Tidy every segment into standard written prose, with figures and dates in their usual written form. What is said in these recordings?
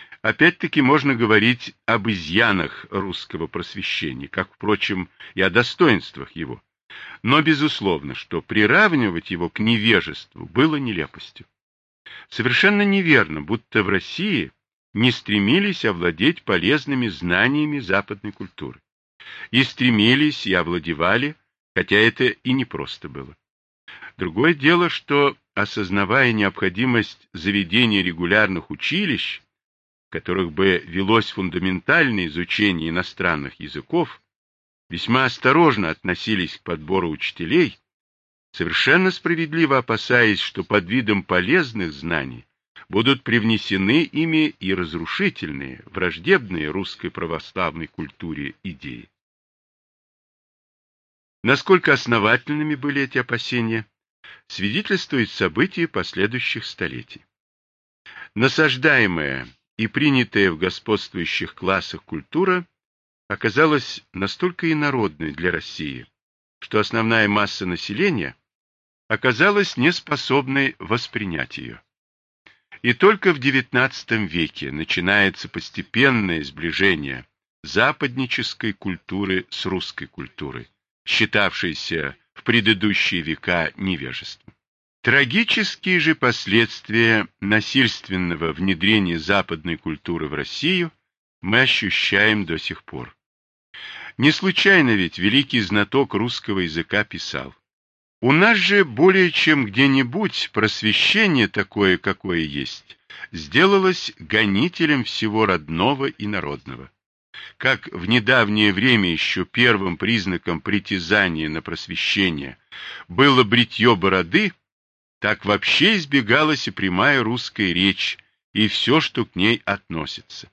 Опять-таки можно говорить об изъянах русского просвещения, как, впрочем, и о достоинствах его. Но безусловно, что приравнивать его к невежеству было нелепостью. Совершенно неверно, будто в России не стремились овладеть полезными знаниями западной культуры. И стремились, и овладевали, хотя это и непросто было. Другое дело, что, осознавая необходимость заведения регулярных училищ, в которых бы велось фундаментальное изучение иностранных языков, весьма осторожно относились к подбору учителей, совершенно справедливо опасаясь, что под видом полезных знаний будут привнесены ими и разрушительные, враждебные русской православной культуре идеи. Насколько основательными были эти опасения, свидетельствует события последующих столетий. Насаждаемая и принятая в господствующих классах культура оказалась настолько инородной для России, что основная масса населения оказалась неспособной воспринять ее. И только в XIX веке начинается постепенное сближение западнической культуры с русской культурой, считавшейся в предыдущие века невежеством. Трагические же последствия насильственного внедрения западной культуры в Россию мы ощущаем до сих пор. Не случайно ведь великий знаток русского языка писал: «У нас же более чем где-нибудь просвещение такое, какое есть, сделалось гонителем всего родного и народного. Как в недавнее время еще первым признаком притязания на просвещение было бритье бороды, так вообще избегалась и прямая русская речь, и все, что к ней относится.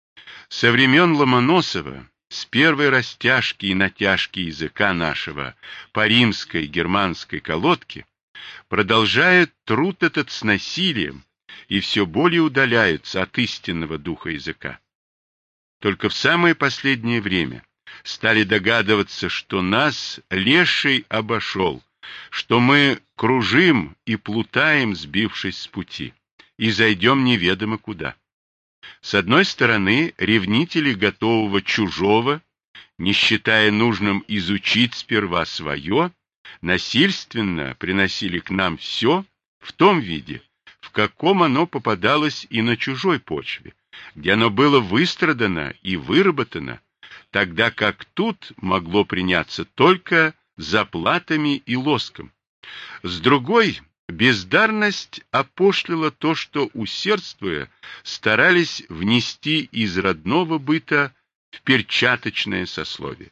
Со времен Ломоносова, с первой растяжки и натяжки языка нашего по римской германской колодке, продолжает труд этот с насилием и все более удаляется от истинного духа языка. Только в самое последнее время стали догадываться, что нас леший обошел, что мы кружим и плутаем, сбившись с пути, и зайдем неведомо куда. С одной стороны, ревнители готового чужого, не считая нужным изучить сперва свое, насильственно приносили к нам все в том виде, в каком оно попадалось и на чужой почве, где оно было выстрадано и выработано, тогда как тут могло приняться только заплатами и лоском. С другой, бездарность опошлила то, что, усердствуя, старались внести из родного быта в перчаточное сословие.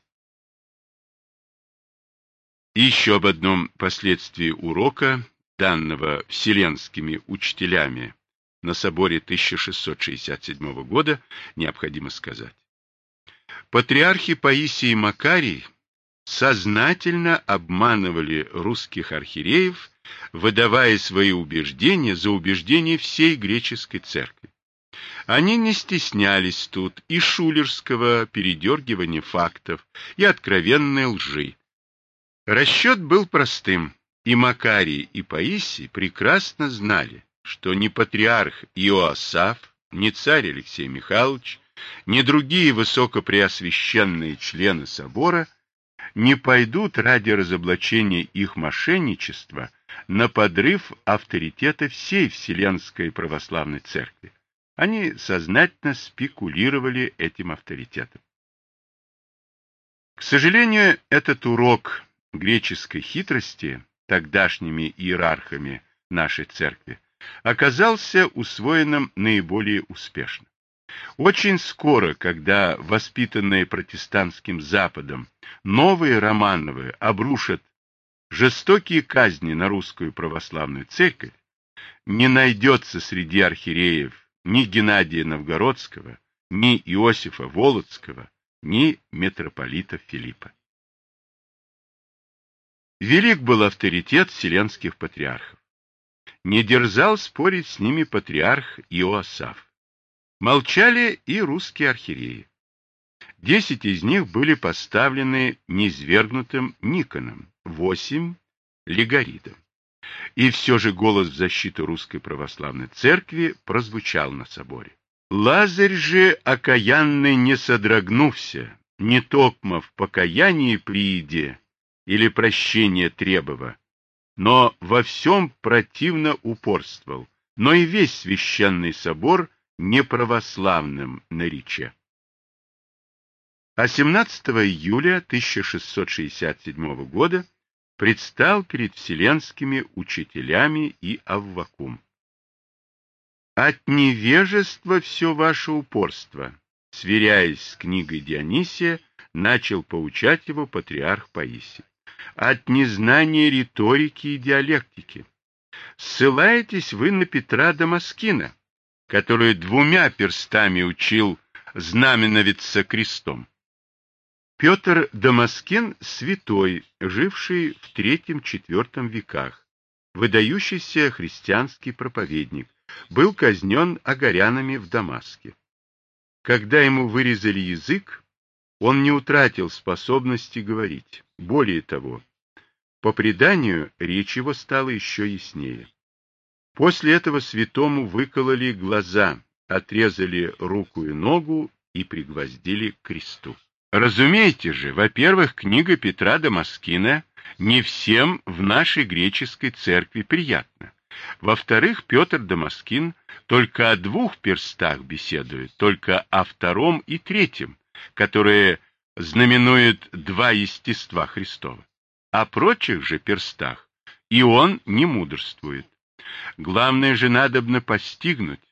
И еще об одном последствии урока, данного вселенскими учителями на соборе 1667 года, необходимо сказать. Патриархи Паисий и Макарий сознательно обманывали русских архиереев, выдавая свои убеждения за убеждения всей греческой церкви. Они не стеснялись тут и шулерского передергивания фактов, и откровенной лжи. Расчет был простым, и Макарий, и Паисий прекрасно знали, что ни патриарх Иоасаф, ни царь Алексей Михайлович, ни другие высокопреосвященные члены собора не пойдут ради разоблачения их мошенничества на подрыв авторитета всей Вселенской Православной Церкви. Они сознательно спекулировали этим авторитетом. К сожалению, этот урок греческой хитрости тогдашними иерархами нашей церкви оказался усвоенным наиболее успешно. Очень скоро, когда воспитанные протестантским Западом новые Романовы обрушат жестокие казни на русскую православную церковь, не найдется среди архиереев ни Геннадия Новгородского, ни Иосифа Волоцкого, ни митрополита Филиппа. Велик был авторитет вселенских патриархов. Не дерзал спорить с ними патриарх Иоасаф. Молчали и русские архиереи. 10 из них были поставлены низвергнутым Никоном, 8 — Легоридом. И все же голос в защиту русской православной церкви прозвучал на соборе. Лазарь же окаянный не содрогнулся, не токмо в покаянии прииде или прощения требова, но во всем противно упорствовал, но и весь священный собор неправославным нарече. А 17 июля 1667 года предстал перед вселенскими учителями и Аввакум. От невежества все ваше упорство, сверяясь с книгой Дионисия, начал поучать его патриарх Паисий. От незнания риторики и диалектики. Ссылаетесь вы на Петра Дамаскина, который 2 перстами учил знаменовиться крестом. Петр Дамаскин — святой, живший в III-IV веках, выдающийся христианский проповедник, был казнен агарянами в Дамаске. Когда ему вырезали язык, он не утратил способности говорить. Более того, по преданию, речь его стала еще яснее. После этого святому выкололи глаза, отрезали руку и ногу и пригвоздили к кресту. Разумеете же, во-первых, книга Петра Дамаскина не всем в нашей греческой церкви приятна. Во-вторых, Петр Дамаскин только о 2 перстах беседует, только о 2 и 3, которые знаменуют 2 естества Христова. О прочих же перстах и он не мудрствует. Главное же надобно постигнуть,